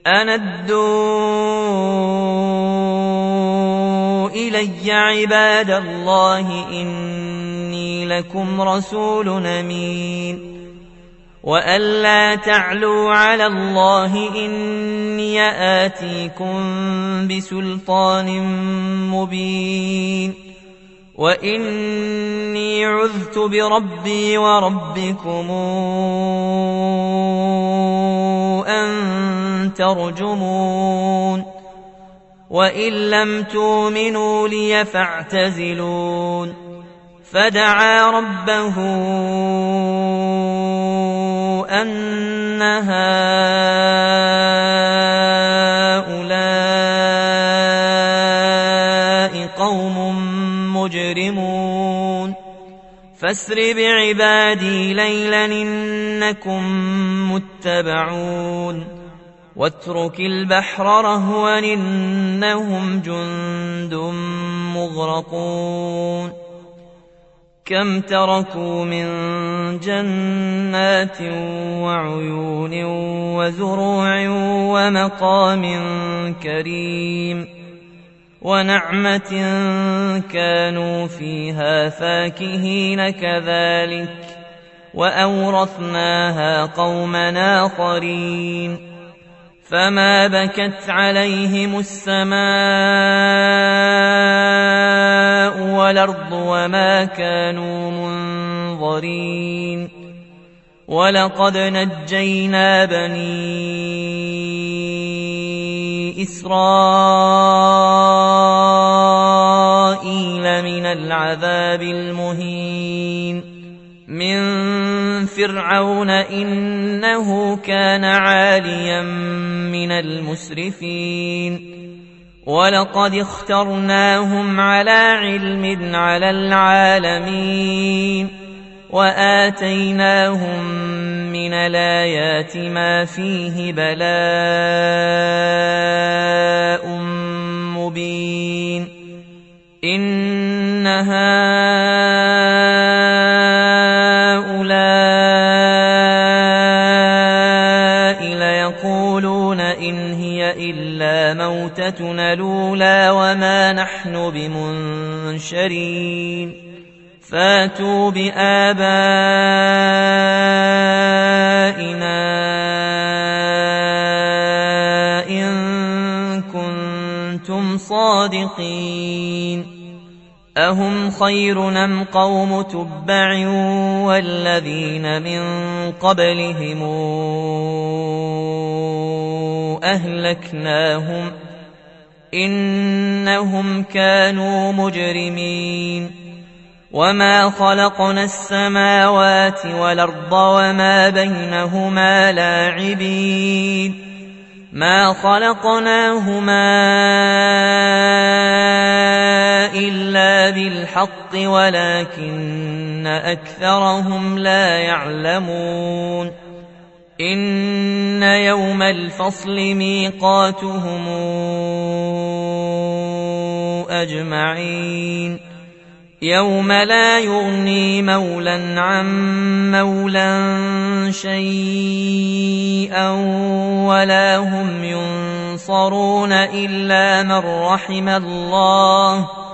أن أدوا إلي عباد الله إني لكم رسول أمين وأن لا تعلوا على الله إني آتيكم بسلطان مبين وإني عذت بربي وربكم أن ترجمون وإن لم تؤمنوا لي فاعتزلون فدعا ربه أن هؤلاء قوم مجرمون فاسر بعبادي ليلا إنكم متبعون واترك البحر رهوا إنهم جند مغرقون كم تركوا من جنات وعيون وزروع ومقام كريم ونعمة كانوا فيها فاكهين كذلك وأورثناها قوما آخرين فما بكت عليهم السماء والأرض وما كانوا منظرين ولقد نجينا بني إسرائيل من العذاب المهين من فرعون إنه كان عاليا من المسرفين ولقد اخترناهم على علم على العالمين وآتيناهم من الآيات ما فيه بلاء مبين إن هؤلاء ليقولون إن هي إلا موتتنا الأولى وما نحن بمنشرين فاتوا بآبائنا إن كنتم صادقين أهم خير أم قوم تبع والذين من قبلهم أهلكناهم إنهم كانوا مجرمين وما خلقنا السماوات والأرض وما بينهما لاعبين ما خلقناهما إلا بالحق ولكن أكثرهم لا يعلمون إن يوم الفصل ميقاتهم أجمعين يوم لا يغني مولى عن مولى شيئا ولا هم ينصرون إلا من رحم الله